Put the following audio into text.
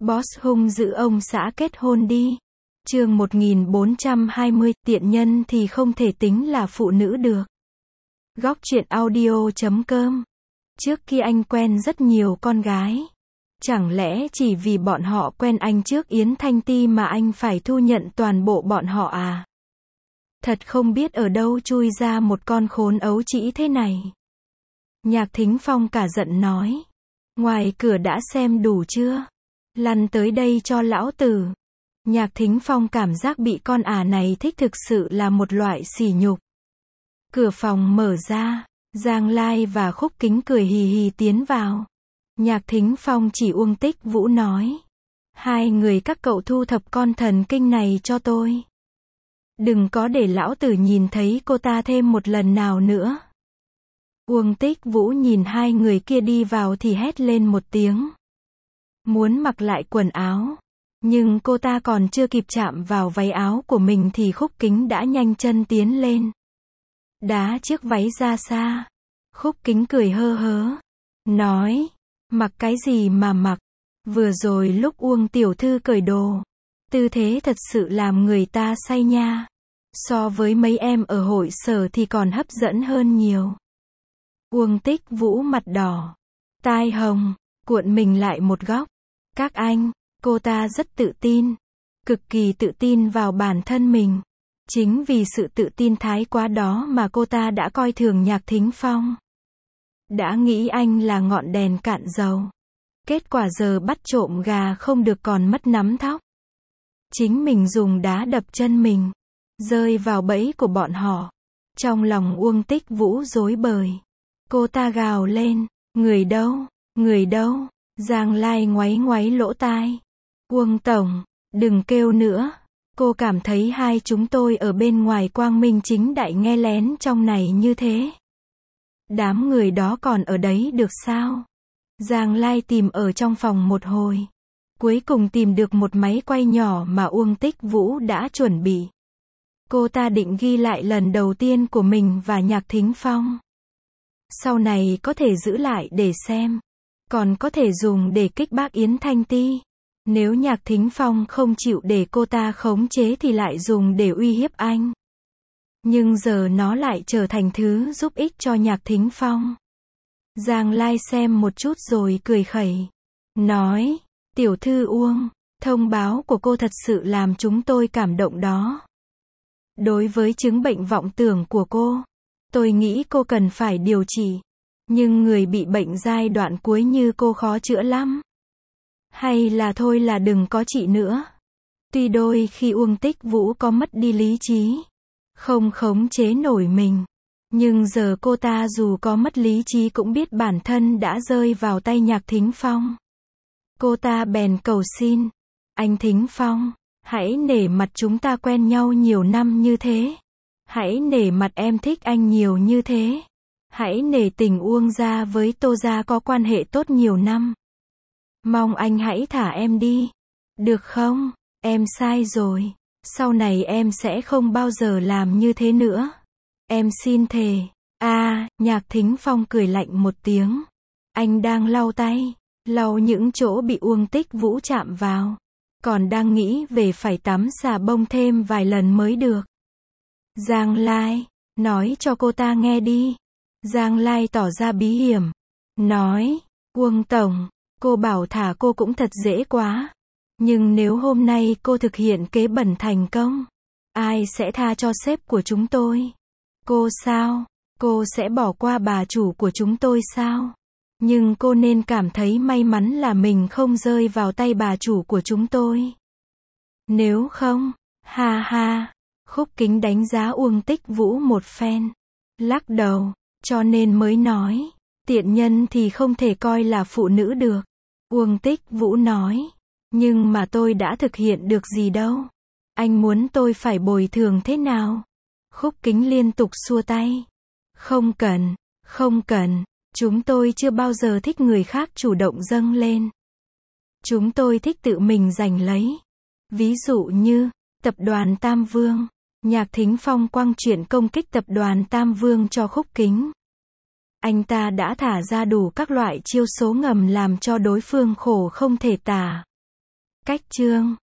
Boss hung dữ ông xã kết hôn đi. Chương 1420, tiện nhân thì không thể tính là phụ nữ được. Góc truyện audio.com. Trước kia anh quen rất nhiều con gái. Chẳng lẽ chỉ vì bọn họ quen anh trước Yến Thanh Ti mà anh phải thu nhận toàn bộ bọn họ à? Thật không biết ở đâu chui ra một con khốn ấu trĩ thế này. Nhạc Thính Phong cả giận nói. Ngoài cửa đã xem đủ chưa? Lăn tới đây cho lão tử. Nhạc Thính Phong cảm giác bị con này thích thực sự là một loại sỉ nhục. Cửa phòng mở ra, Giang Lai và Khúc Kính cười hì hì tiến vào. Nhạc Thính Phong chỉ Uông Tích Vũ nói. Hai người các cậu thu thập con thần kinh này cho tôi. Đừng có để lão tử nhìn thấy cô ta thêm một lần nào nữa. Uông Tích Vũ nhìn hai người kia đi vào thì hét lên một tiếng. Muốn mặc lại quần áo. Nhưng cô ta còn chưa kịp chạm vào váy áo của mình thì Khúc Kính đã nhanh chân tiến lên. Đá chiếc váy ra xa. Khúc Kính cười hơ hớ. Nói. Mặc cái gì mà mặc. Vừa rồi lúc Uông tiểu thư cởi đồ. Tư thế thật sự làm người ta say nha. So với mấy em ở hội sở thì còn hấp dẫn hơn nhiều. Uông Tích Vũ mặt đỏ. Tai hồng. Cuộn mình lại một góc. Các anh. Cô ta rất tự tin. Cực kỳ tự tin vào bản thân mình. Chính vì sự tự tin thái quá đó mà cô ta đã coi thường Nhạc Thính Phong. Đã nghĩ anh là ngọn đèn cạn dầu. Kết quả giờ bắt trộm gà không được còn mất nắm thóc. Chính mình dùng đá đập chân mình. Rơi vào bẫy của bọn họ. Trong lòng Uông Tích Vũ rối bời. Cô ta gào lên. Người đâu? Người đâu? Giang Lai ngoáy ngoáy lỗ tai. Uông tổng, đừng kêu nữa. Cô cảm thấy hai chúng tôi ở bên ngoài quang minh chính đại nghe lén trong này như thế. Đám người đó còn ở đấy được sao? Giang Lai tìm ở trong phòng một hồi. Cuối cùng tìm được một máy quay nhỏ mà Uông Tích Vũ đã chuẩn bị. Cô ta định ghi lại lần đầu tiên của mình và Nhạc Thính Phong. Sau này có thể giữ lại để xem. Còn có thể dùng để kích bác Yến Thanh Ti. Nếu Nhạc Thính Phong không chịu để cô ta khống chế thì lại dùng để uy hiếp anh. Nhưng giờ nó lại trở thành thứ giúp ích cho Nhạc Thính Phong. Giang Lai xem một chút rồi cười khẩy. Nói, tiểu thư Uông, thông báo của cô thật sự làm chúng tôi cảm động đó. Đối với chứng bệnh vọng tưởng của cô, tôi nghĩ cô cần phải điều trị. Nhưng người bị bệnh giai đoạn cuối như cô khó chữa lắm. Hay là thôi là đừng có trị nữa. Tuy đôi khi Uông Tích Vũ có mất đi lý trí. Không khống chế nổi mình. Nhưng giờ cô ta dù có mất lý trí cũng biết bản thân đã rơi vào tay Nhạc Thính Phong. Cô ta bèn cầu xin. Anh Thính Phong, hãy nể mặt chúng ta quen nhau nhiều năm như thế. Hãy nể mặt em thích anh nhiều như thế. Hãy nể tình Uông gia với Tô gia có quan hệ tốt nhiều năm. Mong anh hãy thả em đi. Được không? Em sai rồi. Sau này em sẽ không bao giờ làm như thế nữa. Em xin thề. Nhạc Thính Phong cười lạnh một tiếng. Anh đang lau tay. Lau những chỗ bị Uông Tích Vũ chạm vào. Còn đang nghĩ về phải tắm xà bông thêm vài lần mới được. Giang Lai, nói cho cô ta nghe đi. Giang Lai tỏ ra bí hiểm. Nói, Uông tổng, cô bảo thả cô cũng thật dễ quá. Nhưng nếu hôm nay cô thực hiện kế bẩn thành công, ai sẽ tha cho sếp của chúng tôi? Cô sao? Cô sẽ bỏ qua bà chủ của chúng tôi sao? Nhưng cô nên cảm thấy may mắn là mình không rơi vào tay bà chủ của chúng tôi. Nếu không, ha ha. Khúc Kính đánh giá Uông Tích Vũ một phen. Lắc đầu. Cho nên mới nói, tiện nhân thì không thể coi là phụ nữ được. Uông Tích Vũ nói, nhưng mà tôi đã thực hiện được gì đâu. Anh muốn tôi phải bồi thường thế nào? Khúc Kính liên tục xua tay. Không cần, không cần, chúng tôi chưa bao giờ thích người khác chủ động dâng lên. Chúng tôi thích tự mình giành lấy. Ví dụ như, tập đoàn Tam Vương. Nhạc Thính Phong quăng chuyện công kích tập đoàn Tam Vương cho Khúc Kính. Anh ta đã thả ra đủ các loại chiêu số ngầm làm cho đối phương khổ không thể tả. Cách chương